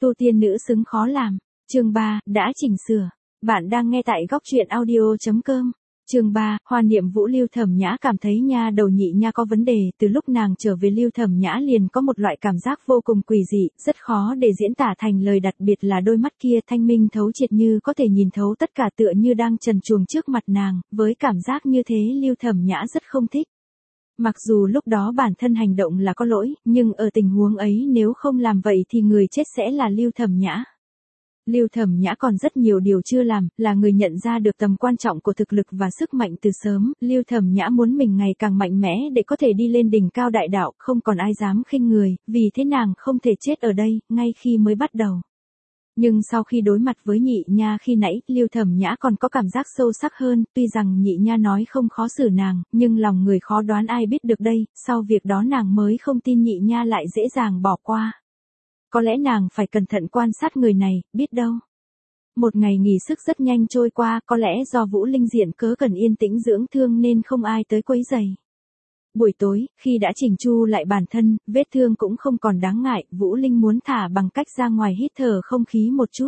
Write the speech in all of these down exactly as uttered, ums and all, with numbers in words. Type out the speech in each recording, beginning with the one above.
Tu tiên nữ xứng khó làm. Chương ba, đã chỉnh sửa. Bạn đang nghe tại góc truyện audio chấm com. Chương ba, Hoa Niệm Vũ. Lưu Thẩm Nhã cảm thấy nha đầu nhị nha có vấn đề, từ lúc nàng trở về Lưu Thẩm Nhã liền có một loại cảm giác vô cùng quỷ dị, rất khó để diễn tả thành lời, đặc biệt là đôi mắt kia thanh minh thấu triệt như có thể nhìn thấu tất cả, tựa như đang trần truồng trước mặt nàng, với cảm giác như thế Lưu Thẩm Nhã rất không thích. Mặc dù lúc đó bản thân hành động là có lỗi, nhưng ở tình huống ấy nếu không làm vậy thì người chết sẽ là Lưu Thẩm Nhã. Lưu Thẩm Nhã còn rất nhiều điều chưa làm, là người nhận ra được tầm quan trọng của thực lực và sức mạnh từ sớm. Lưu Thẩm Nhã muốn mình ngày càng mạnh mẽ để có thể đi lên đỉnh cao đại đạo, không còn ai dám khinh người, vì thế nàng không thể chết ở đây, ngay khi mới bắt đầu. Nhưng sau khi đối mặt với nhị nha khi nãy, Lưu Thẩm Nhã còn có cảm giác sâu sắc hơn, tuy rằng nhị nha nói không khó xử nàng, nhưng lòng người khó đoán ai biết được đây, sau việc đó nàng mới không tin nhị nha lại dễ dàng bỏ qua. Có lẽ nàng phải cẩn thận quan sát người này, biết đâu. Một ngày nghỉ sức rất nhanh trôi qua, có lẽ do Vũ Linh diện cớ cần yên tĩnh dưỡng thương nên không ai tới quấy rầy. Buổi tối, khi đã chỉnh chu lại bản thân, vết thương cũng không còn đáng ngại, Vũ Linh muốn thả bằng cách ra ngoài hít thở không khí một chút.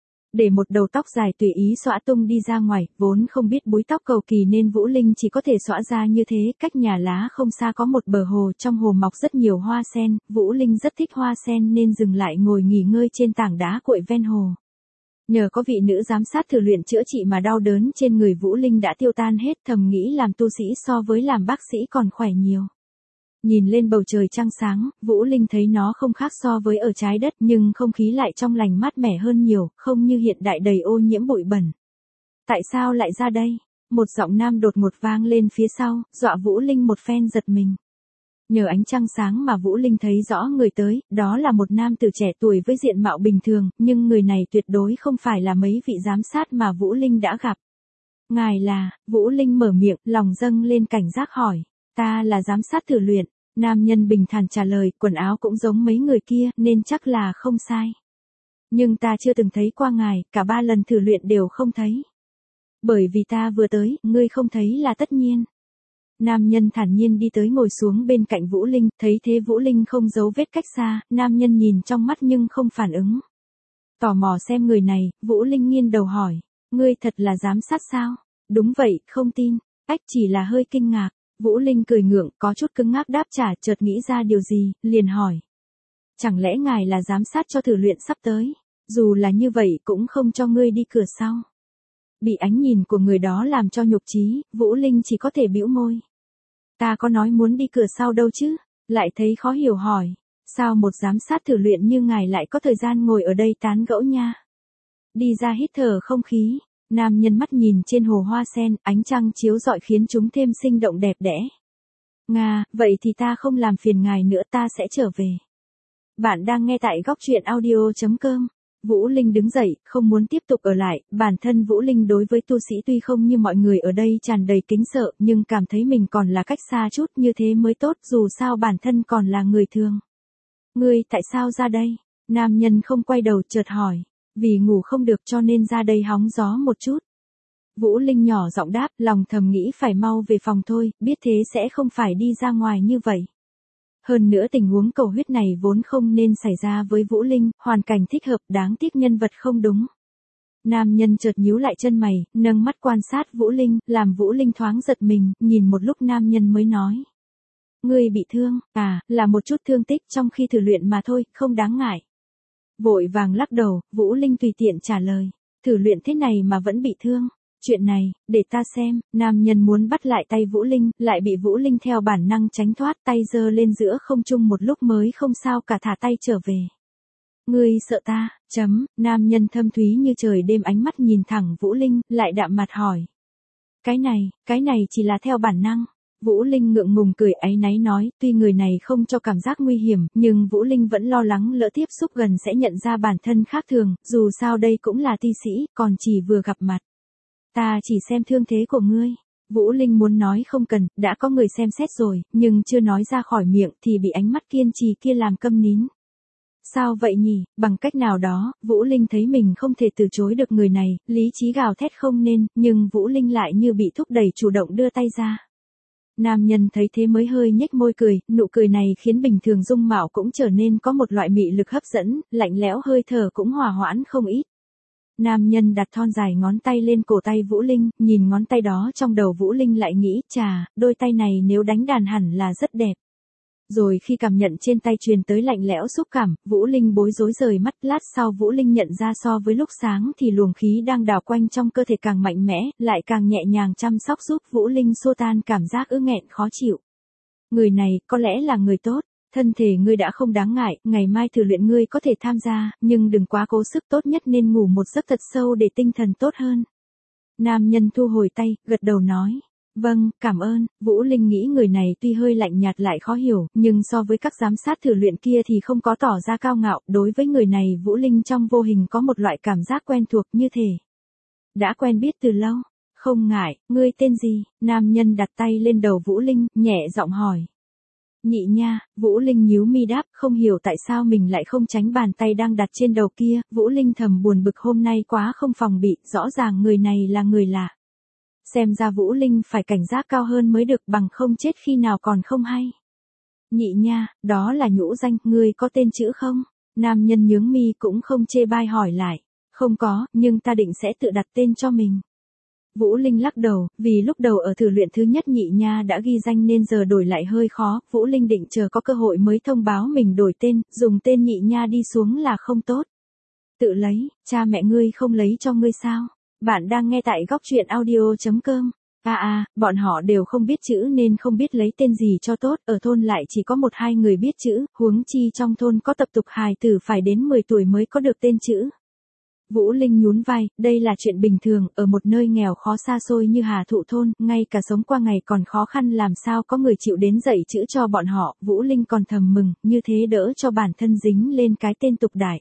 Để một đầu tóc dài tùy ý xõa tung đi ra ngoài, vốn không biết búi tóc cầu kỳ nên Vũ Linh chỉ có thể xõa ra như thế. Cách nhà lá không xa có một bờ hồ, trong hồ mọc rất nhiều hoa sen, Vũ Linh rất thích hoa sen nên dừng lại ngồi nghỉ ngơi trên tảng đá cuội ven hồ. Nhờ có vị nữ giám sát thử luyện chữa trị mà đau đớn trên người Vũ Linh đã tiêu tan hết, thầm nghĩ làm tu sĩ so với làm bác sĩ còn khỏe nhiều. Nhìn lên bầu trời trăng sáng, Vũ Linh thấy nó không khác so với ở trái đất, nhưng không khí lại trong lành mát mẻ hơn nhiều, không như hiện đại đầy ô nhiễm bụi bẩn. Tại sao lại ra đây? Một giọng nam đột ngột vang lên phía sau, dọa Vũ Linh một phen giật mình. Nhờ ánh trăng sáng mà Vũ Linh thấy rõ người tới, đó là một nam tử trẻ tuổi với diện mạo bình thường, nhưng người này tuyệt đối không phải là mấy vị giám sát mà Vũ Linh đã gặp. Ngài là, Vũ Linh mở miệng, lòng dâng lên cảnh giác hỏi, ta là giám sát thử luyện. Nam nhân bình thản trả lời, quần áo cũng giống mấy người kia, nên chắc là không sai. Nhưng ta chưa từng thấy qua ngài, cả ba lần thử luyện đều không thấy. Bởi vì ta vừa tới, ngươi không thấy là tất nhiên. Nam nhân thản nhiên đi tới ngồi xuống bên cạnh Vũ Linh, thấy thế Vũ Linh không giấu vết cách xa, nam nhân nhìn trong mắt nhưng không phản ứng. Tò mò xem người này, Vũ Linh nghiêng đầu hỏi, ngươi thật là giám sát sao? Đúng vậy, không tin. Ách chỉ là hơi kinh ngạc. Vũ Linh cười ngượng, có chút cứng ngắc đáp trả, chợt nghĩ ra điều gì, liền hỏi. Chẳng lẽ ngài là giám sát cho thử luyện sắp tới? Dù là như vậy cũng không cho ngươi đi cửa sau. Bị ánh nhìn của người đó làm cho nhục chí, Vũ Linh chỉ có thể bĩu môi. Ta có nói muốn đi cửa sau đâu chứ? Lại thấy khó hiểu hỏi. Sao một giám sát thử luyện như ngài lại có thời gian ngồi ở đây tán gẫu nha? Đi ra hít thở không khí. Nam nhân mắt nhìn trên hồ hoa sen, ánh trăng chiếu rọi khiến chúng thêm sinh động đẹp đẽ. Nga, vậy thì ta không làm phiền ngài nữa, ta sẽ trở về. Bạn đang nghe tại góc truyện audio chấm com. Vũ Linh đứng dậy, không muốn tiếp tục ở lại, bản thân Vũ Linh đối với tu sĩ tuy không như mọi người ở đây tràn đầy kính sợ, nhưng cảm thấy mình còn là cách xa chút, như thế mới tốt, dù sao bản thân còn là người thường. Ngươi tại sao ra đây? Nam nhân không quay đầu chợt hỏi. Vì ngủ không được cho nên ra đây hóng gió một chút. Vũ Linh nhỏ giọng đáp, lòng thầm nghĩ phải mau về phòng thôi, biết thế sẽ không phải đi ra ngoài như vậy. Hơn nữa tình huống cầu huyết này vốn không nên xảy ra với Vũ Linh, hoàn cảnh thích hợp, đáng tiếc nhân vật không đúng. Nam nhân chợt nhíu lại chân mày, nâng mắt quan sát Vũ Linh, làm Vũ Linh thoáng giật mình, nhìn một lúc nam nhân mới nói. Ngươi bị thương, à, là một chút thương tích trong khi thử luyện mà thôi, không đáng ngại. Vội vàng lắc đầu, Vũ Linh tùy tiện trả lời. Thử luyện thế này mà vẫn bị thương. Chuyện này, để ta xem. Nam nhân muốn bắt lại tay Vũ Linh, lại bị Vũ Linh theo bản năng tránh thoát, tay giơ lên giữa không trung một lúc mới không sao cả thả tay trở về. Ngươi sợ ta, chấm, nam nhân thâm thúy như trời đêm ánh mắt nhìn thẳng Vũ Linh, lại đạm mặt hỏi. Cái này, cái này chỉ là theo bản năng. Vũ Linh ngượng ngùng cười áy náy nói, tuy người này không cho cảm giác nguy hiểm, nhưng Vũ Linh vẫn lo lắng lỡ tiếp xúc gần sẽ nhận ra bản thân khác thường, dù sao đây cũng là ti sĩ, còn chỉ vừa gặp mặt. Ta chỉ xem thương thế của ngươi. Vũ Linh muốn nói không cần, đã có người xem xét rồi, nhưng chưa nói ra khỏi miệng thì bị ánh mắt kiên trì kia làm câm nín. Sao vậy nhỉ, bằng cách nào đó, Vũ Linh thấy mình không thể từ chối được người này, lý trí gào thét không nên, nhưng Vũ Linh lại như bị thúc đẩy chủ động đưa tay ra. Nam nhân thấy thế mới hơi nhếch môi cười, nụ cười này khiến bình thường dung mạo cũng trở nên có một loại mị lực hấp dẫn, lạnh lẽo hơi thở cũng hòa hoãn không ít. Nam nhân đặt thon dài ngón tay lên cổ tay Vũ Linh, nhìn ngón tay đó trong đầu Vũ Linh lại nghĩ, chà, đôi tay này nếu đánh đàn hẳn là rất đẹp. Rồi khi cảm nhận trên tay truyền tới lạnh lẽo xúc cảm, Vũ Linh bối rối rời mắt, lát sau Vũ Linh nhận ra so với lúc sáng thì luồng khí đang đảo quanh trong cơ thể càng mạnh mẽ, lại càng nhẹ nhàng chăm sóc giúp Vũ Linh xua tan cảm giác ứ nghẹn khó chịu. Người này, có lẽ là người tốt, thân thể ngươi đã không đáng ngại, ngày mai thử luyện ngươi có thể tham gia, nhưng đừng quá cố sức, tốt nhất nên ngủ một giấc thật sâu để tinh thần tốt hơn. Nam nhân thu hồi tay, gật đầu nói. Vâng, cảm ơn. Vũ Linh nghĩ người này tuy hơi lạnh nhạt lại khó hiểu, nhưng so với các giám sát thử luyện kia thì không có tỏ ra cao ngạo, đối với người này Vũ Linh trong vô hình có một loại cảm giác quen thuộc như thể đã quen biết từ lâu. Không ngại, ngươi tên gì? Nam nhân đặt tay lên đầu Vũ Linh, nhẹ giọng hỏi. Nhị nha, Vũ Linh nhíu mi đáp, không hiểu tại sao mình lại không tránh bàn tay đang đặt trên đầu kia, Vũ Linh thầm buồn bực hôm nay quá không phòng bị, rõ ràng người này là người lạ. Xem ra Vũ Linh phải cảnh giác cao hơn mới được, bằng không chết khi nào còn không hay. Nhị nha, đó là nhũ danh, ngươi có tên chữ không? Nam nhân nhướng mi cũng không chê bai hỏi lại. Không có, nhưng ta định sẽ tự đặt tên cho mình. Vũ Linh lắc đầu, vì lúc đầu ở thử luyện thứ nhất nhị nha đã ghi danh nên giờ đổi lại hơi khó, Vũ Linh định chờ có cơ hội mới thông báo mình đổi tên, dùng tên nhị nha đi xuống là không tốt. Tự lấy, cha mẹ ngươi không lấy cho ngươi sao? Bạn đang nghe tại góc truyện audio chấm com. À à, bọn họ đều không biết chữ nên không biết lấy tên gì cho tốt, ở thôn lại chỉ có một hai người biết chữ, huống chi trong thôn có tập tục hài tử phải đến mười tuổi mới có được tên chữ. Vũ Linh nhún vai, đây là chuyện bình thường, ở một nơi nghèo khó xa xôi như Hà Thụ thôn, ngay cả sống qua ngày còn khó khăn làm sao có người chịu đến dạy chữ cho bọn họ, Vũ Linh còn thầm mừng, như thế đỡ cho bản thân dính lên cái tên tục đại.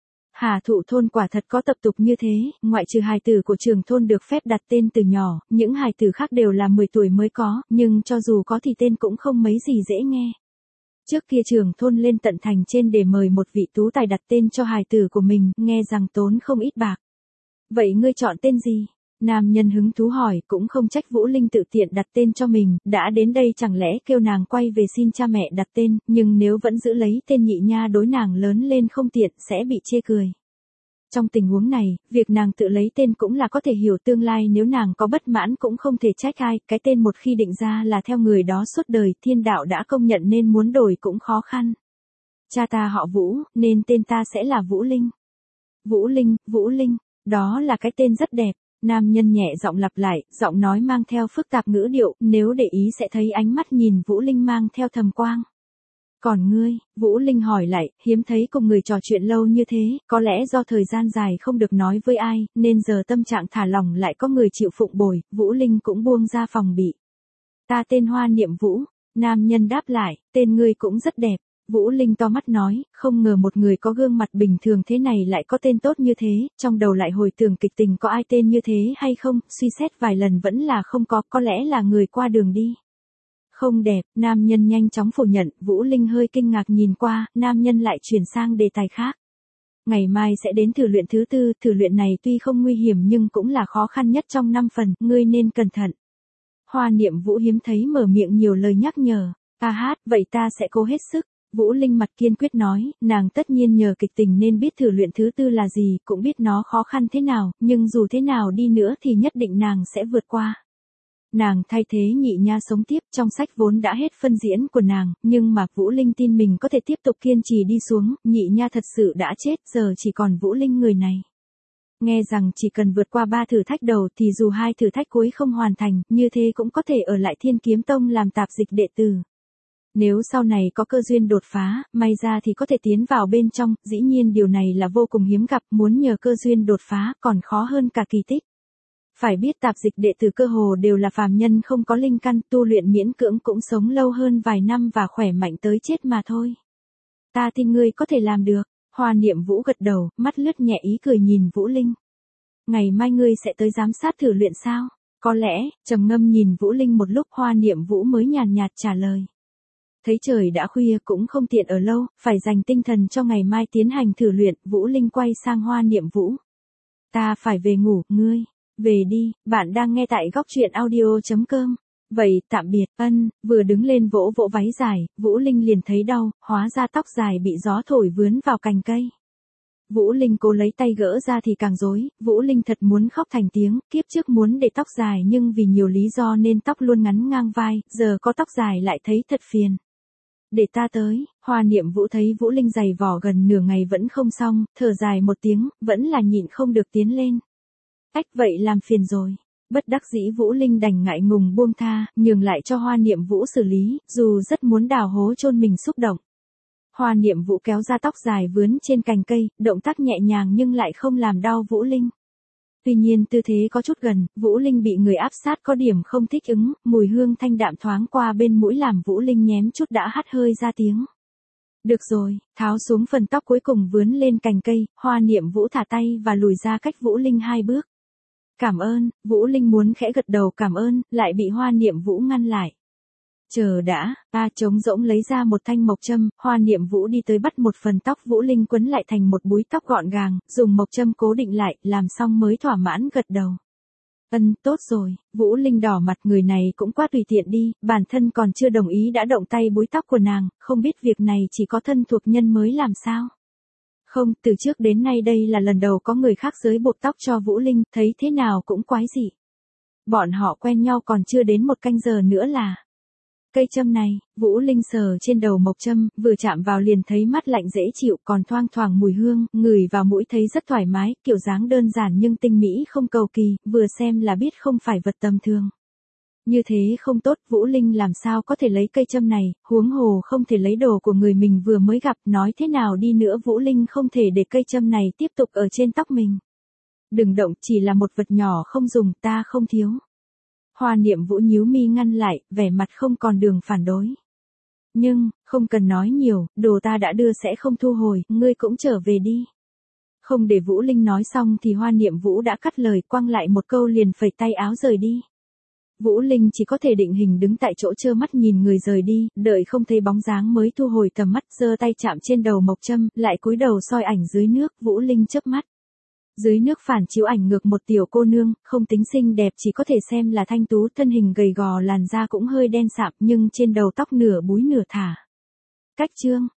Hà Thụ thôn quả thật có tập tục như thế, ngoại trừ hài tử của trường thôn được phép đặt tên từ nhỏ, những hài tử khác đều là mười tuổi mới có, nhưng cho dù có thì tên cũng không mấy gì dễ nghe. Trước kia trường thôn lên tận thành trên để mời một vị tú tài đặt tên cho hài tử của mình, nghe rằng tốn không ít bạc. Vậy ngươi chọn tên gì? Nam nhân hứng thú hỏi, cũng không trách Vũ Linh tự tiện đặt tên cho mình, đã đến đây chẳng lẽ kêu nàng quay về xin cha mẹ đặt tên, nhưng nếu vẫn giữ lấy tên nhị nha đối nàng lớn lên không tiện sẽ bị chê cười. Trong tình huống này, việc nàng tự lấy tên cũng là có thể hiểu, tương lai nếu nàng có bất mãn cũng không thể trách ai, cái tên một khi định ra là theo người đó suốt đời, thiên đạo đã công nhận nên muốn đổi cũng khó khăn. Cha ta họ Vũ, nên tên ta sẽ là Vũ Linh. Vũ Linh, Vũ Linh, đó là cái tên rất đẹp. Nam nhân nhẹ giọng lặp lại, giọng nói mang theo phức tạp ngữ điệu, nếu để ý sẽ thấy ánh mắt nhìn Vũ Linh mang theo thầm quang. Còn ngươi, Vũ Linh hỏi lại, hiếm thấy cùng người trò chuyện lâu như thế, có lẽ do thời gian dài không được nói với ai, nên giờ tâm trạng thả lỏng lại có người chịu phụng bồi, Vũ Linh cũng buông ra phòng bị. Ta tên Hoa Niệm Vũ, nam nhân đáp lại, tên ngươi cũng rất đẹp. Vũ Linh to mắt nói, không ngờ một người có gương mặt bình thường thế này lại có tên tốt như thế, trong đầu lại hồi tưởng kịch tình có ai tên như thế hay không, suy xét vài lần vẫn là không có, có lẽ là người qua đường đi. Không đẹp, nam nhân nhanh chóng phủ nhận, Vũ Linh hơi kinh ngạc nhìn qua, nam nhân lại chuyển sang đề tài khác. Ngày mai sẽ đến thử luyện thứ tư, thử luyện này tuy không nguy hiểm nhưng cũng là khó khăn nhất trong năm phần, ngươi nên cẩn thận. Hoa Niệm Vũ hiếm thấy mở miệng nhiều lời nhắc nhở, a hát, vậy ta sẽ cố hết sức. Vũ Linh mặt kiên quyết nói, nàng tất nhiên nhờ kịch tình nên biết thử luyện thứ tư là gì, cũng biết nó khó khăn thế nào, nhưng dù thế nào đi nữa thì nhất định nàng sẽ vượt qua. Nàng thay thế nhị nha sống tiếp, trong sách vốn đã hết phân diễn của nàng, nhưng mà Vũ Linh tin mình có thể tiếp tục kiên trì đi xuống, nhị nha thật sự đã chết, giờ chỉ còn Vũ Linh người này. Nghe rằng chỉ cần vượt qua ba thử thách đầu thì dù hai thử thách cuối không hoàn thành, như thế cũng có thể ở lại Thiên Kiếm Tông làm tạp dịch đệ tử. Nếu sau này có cơ duyên đột phá, may ra thì có thể tiến vào bên trong, dĩ nhiên điều này là vô cùng hiếm gặp, muốn nhờ cơ duyên đột phá còn khó hơn cả kỳ tích. Phải biết tạp dịch đệ tử cơ hồ đều là phàm nhân không có linh căn, tu luyện miễn cưỡng cũng sống lâu hơn vài năm và khỏe mạnh tới chết mà thôi. Ta tin ngươi có thể làm được. Hoa Niệm Vũ gật đầu, mắt lướt nhẹ ý cười nhìn Vũ Linh. Ngày mai ngươi sẽ tới giám sát thử luyện sao? Có lẽ, trầm ngâm nhìn Vũ Linh một lúc, Hoa Niệm Vũ mới nhàn nhạt trả lời. Thấy trời đã khuya cũng không tiện ở lâu, phải dành tinh thần cho ngày mai tiến hành thử luyện, Vũ Linh quay sang Hoa Niệm Vũ. Ta phải về ngủ, ngươi, về đi, bạn đang nghe tại góc truyện audio chấm com. Vậy tạm biệt, ân, vừa đứng lên vỗ vỗ váy dài, Vũ Linh liền thấy đau, hóa ra tóc dài bị gió thổi vướn vào cành cây. Vũ Linh cố lấy tay gỡ ra thì càng rối, Vũ Linh thật muốn khóc thành tiếng, kiếp trước muốn để tóc dài nhưng vì nhiều lý do nên tóc luôn ngắn ngang vai, giờ có tóc dài lại thấy thật phiền. Để ta tới, Hoa Niệm Vũ thấy Vũ Linh giày vò gần nửa ngày vẫn không xong, thở dài một tiếng, vẫn là nhịn không được tiến lên. Ách vậy làm phiền rồi. Bất đắc dĩ Vũ Linh đành ngại ngùng buông tha, nhường lại cho Hoa Niệm Vũ xử lý, dù rất muốn đào hố chôn mình xúc động. Hoa Niệm Vũ kéo ra tóc dài vướn trên cành cây, động tác nhẹ nhàng nhưng lại không làm đau Vũ Linh. Tuy nhiên tư thế có chút gần, Vũ Linh bị người áp sát có điểm không thích ứng, mùi hương thanh đạm thoáng qua bên mũi làm Vũ Linh nhém chút đã hắt hơi ra tiếng. Được rồi, tháo xuống phần tóc cuối cùng vướn lên cành cây, Hoa Niệm Vũ thả tay và lùi ra cách Vũ Linh hai bước. Cảm ơn, Vũ Linh muốn khẽ gật đầu cảm ơn, lại bị Hoa Niệm Vũ ngăn lại. Chờ đã, ta trống rỗng lấy ra một thanh mộc châm, Hoa Niệm Vũ đi tới bắt một phần tóc Vũ Linh quấn lại thành một búi tóc gọn gàng, dùng mộc châm cố định lại, làm xong mới thỏa mãn gật đầu. Ân, tốt rồi, Vũ Linh đỏ mặt người này cũng quá tùy tiện đi, bản thân còn chưa đồng ý đã động tay búi tóc của nàng, không biết việc này chỉ có thân thuộc nhân mới làm sao. Không, từ trước đến nay đây là lần đầu có người khác giới buộc tóc cho Vũ Linh, thấy thế nào cũng quái dị. Bọn họ quen nhau còn chưa đến một canh giờ nữa là... Cây châm này, Vũ Linh sờ trên đầu mộc châm, vừa chạm vào liền thấy mát lạnh dễ chịu còn thoang thoảng mùi hương, ngửi vào mũi thấy rất thoải mái, kiểu dáng đơn giản nhưng tinh mỹ không cầu kỳ, vừa xem là biết không phải vật tầm thường. Như thế không tốt, Vũ Linh làm sao có thể lấy cây châm này, huống hồ không thể lấy đồ của người mình vừa mới gặp, nói thế nào đi nữa Vũ Linh không thể để cây châm này tiếp tục ở trên tóc mình. Đừng động, chỉ là một vật nhỏ không dùng, ta không thiếu. Hoa Niệm Vũ nhíu mi ngăn lại, vẻ mặt không còn đường phản đối. Nhưng, không cần nói nhiều, đồ ta đã đưa sẽ không thu hồi, ngươi cũng trở về đi. Không để Vũ Linh nói xong thì Hoa Niệm Vũ đã cắt lời quăng lại một câu liền phẩy tay áo rời đi. Vũ Linh chỉ có thể định hình đứng tại chỗ trơ mắt nhìn người rời đi, đợi không thấy bóng dáng mới thu hồi tầm mắt, giơ tay chạm trên đầu mộc châm, lại cúi đầu soi ảnh dưới nước, Vũ Linh chớp mắt. Dưới nước phản chiếu ảnh ngược một tiểu cô nương, không tính xinh đẹp chỉ có thể xem là thanh tú, thân hình gầy gò làn da cũng hơi đen sạm nhưng trên đầu tóc nửa búi nửa thả. Cách chương